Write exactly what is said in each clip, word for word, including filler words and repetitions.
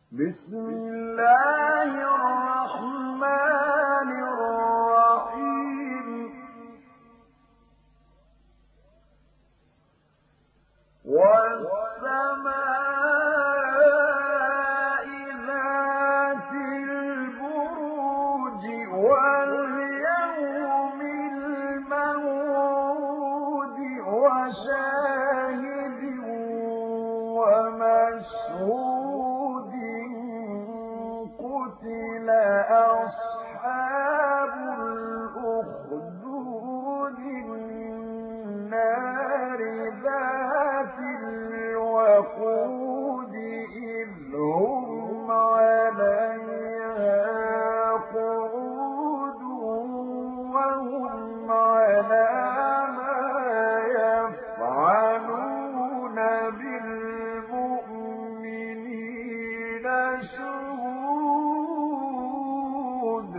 بسم الله الرحمن الرحيم والسماء ذات البروج واليوم الموعود وشاهد ومشهود قتل أصحاب الأخدود النار ذات الوقود إذ هم عليها قعود وهم على ما يفعلون بالمؤمنين شهود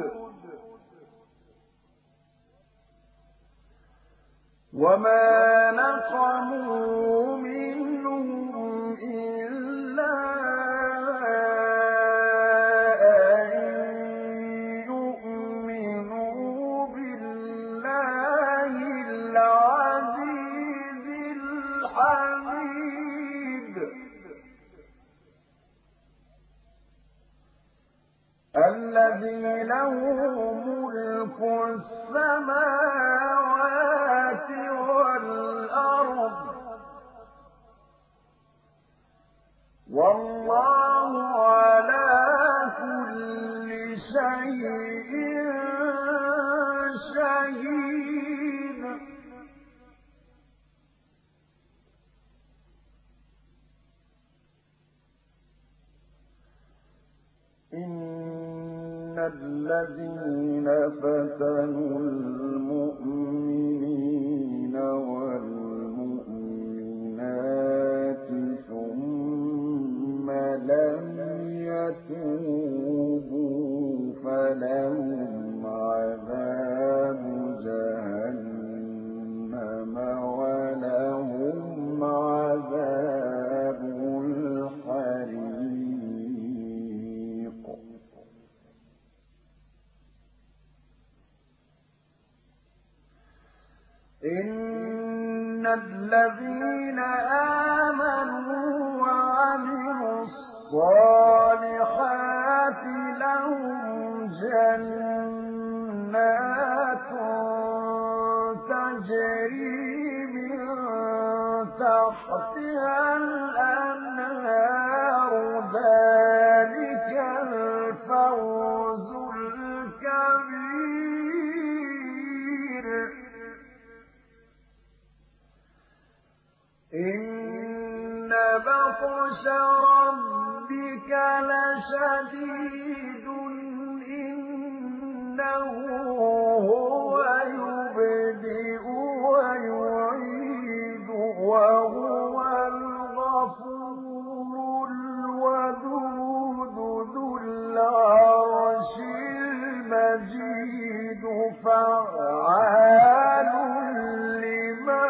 وما نقموا منهم إلا أن يؤمنوا بالله العزيز الحميد الذي له ملك السماوات والأرض والله على كل شيء شهيد إن الذين فتنوا المؤمنين والمؤمنات ثم لم يتوبوا فلهم عذاب جهنم ولهم عذاب الحريق إن الذين آمنوا وعملوا الصالحات لهم جنات تجري من تحتها الأنهار ذلك الفوز الكبير إن بطش ربك لشديد إنه هو يبدئ ويعيد وهو الغفور الودود ذو العرش المجيد فعال لما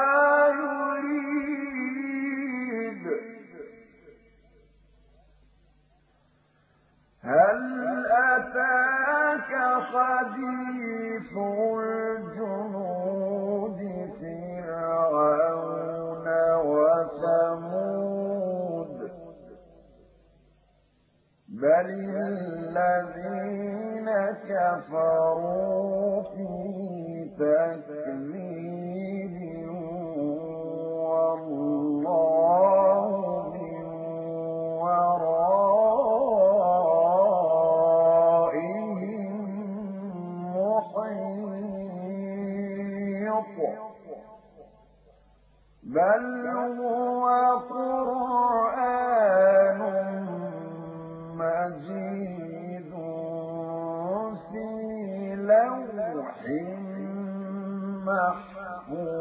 هل أتاك حديث الجنود فرعون وثمود بل الذين كفروا في تكذيب والله من ورائهم محيط بل هو قرآن مجيد في لوح محفوظ